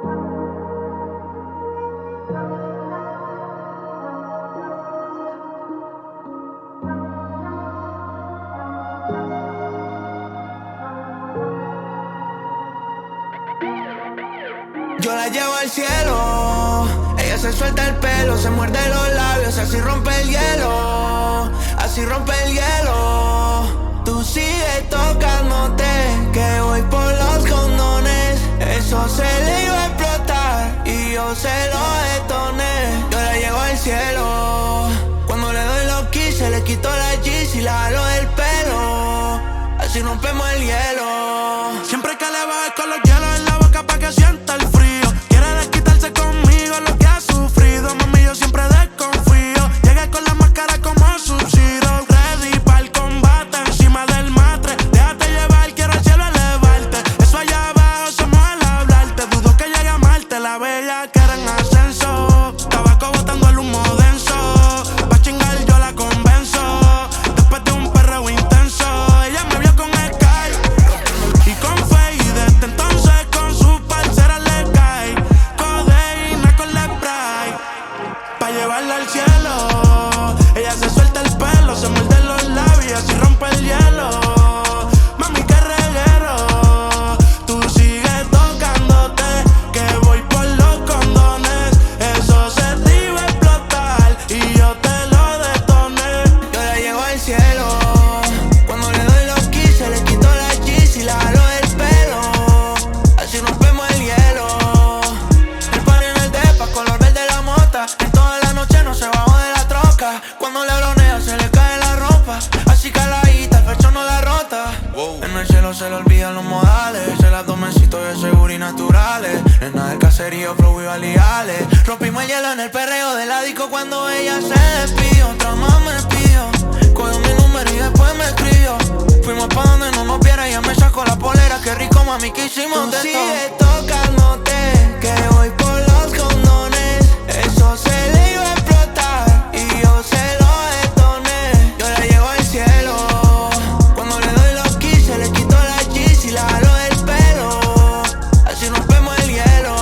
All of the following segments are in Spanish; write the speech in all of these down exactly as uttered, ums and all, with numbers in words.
Yo la llevo al cielo, ella se suelta el pelo, se muerde los labios, así rompe el hielo, así rompe el hielo. Tú sigues tocándote, que voy por los condones, eso se le iba a explotar y yo se lo detoné. Yo la llevo al cielo, cuando le doy los quise, le quito la G's y la jalo del pelo, así rompemos el hielo. Siempre que le bajo con los hielos en la boca pa' que sienta el frío. Quiere desquitarse conmigo lo que ha sufrido. Mami, yo siempre desconfío. Llegué con la máscara como Sub-Zero, ready pa'l combate encima del matre. Déjate llevar, quiero al cielo elevarte. Eso allá abajo somos al hablarte. Dudo que llegue a amarte, la bella que era en ascenso. Tabaco botando el humo denso. Pa' chingar yo la convenzo. Después de un perreo intenso, ella me vio con Sky y con Faye. Desde entonces con su parcera le cae codeína con la spray pa' llevarla al cielo. Ella se suelta el pelo, se muerde los labios y rompe el hielo. Mami, qué reguero. Tú sigues tocándote, que voy por los condones. Eso se te iba a explotar y yo te lo detoné. Yo la llevo al cielo, cuando le doy los quise, le quito la G's y la jalo del pelo, así rompemos el hielo. El party en el depa, color verde la mota. En toda la noche no se bajó de la troca. Cuando le bronea se le cae la ropa, así caladita, el pecho no la rota. Wow. En el cielo se le olvidan los modales, el abdomencito de seguro y naturales. Nena del caserío, flow y validales. Rompimos el hielo en el perreo del disco cuando ella se despidió. Otra más me pidió, cogió mi número y después me escribió. Fuimos pa' donde no nos viera, ella me sacó la polera. Qué rico, mami, que hicimos de todo. Tú sigues tocándote, que voy por los condones. Eso se le iba a explotar y yo se lo detoné. Yo la llevo al cielo, cuando le doy los quise, le quito la G's y la jalo del pelo, así rompemos el hielo.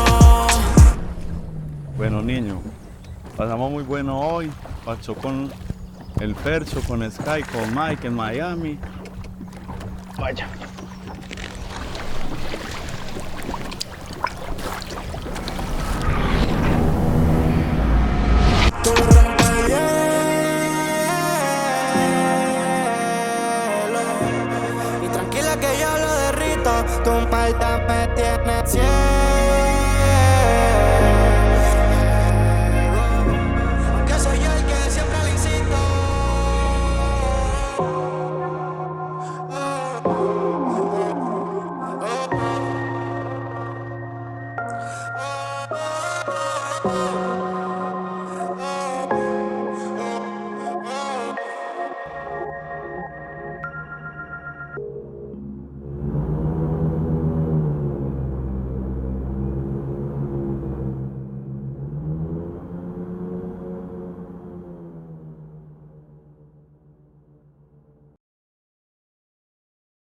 Bueno, niño, pasamos muy bueno hoy. Pasó con el Fercho, con Sky, con Mike en Miami. Vaya. Tú rompes el hielo y tranquila que yo lo derrito. Tu palta me tiene cielo.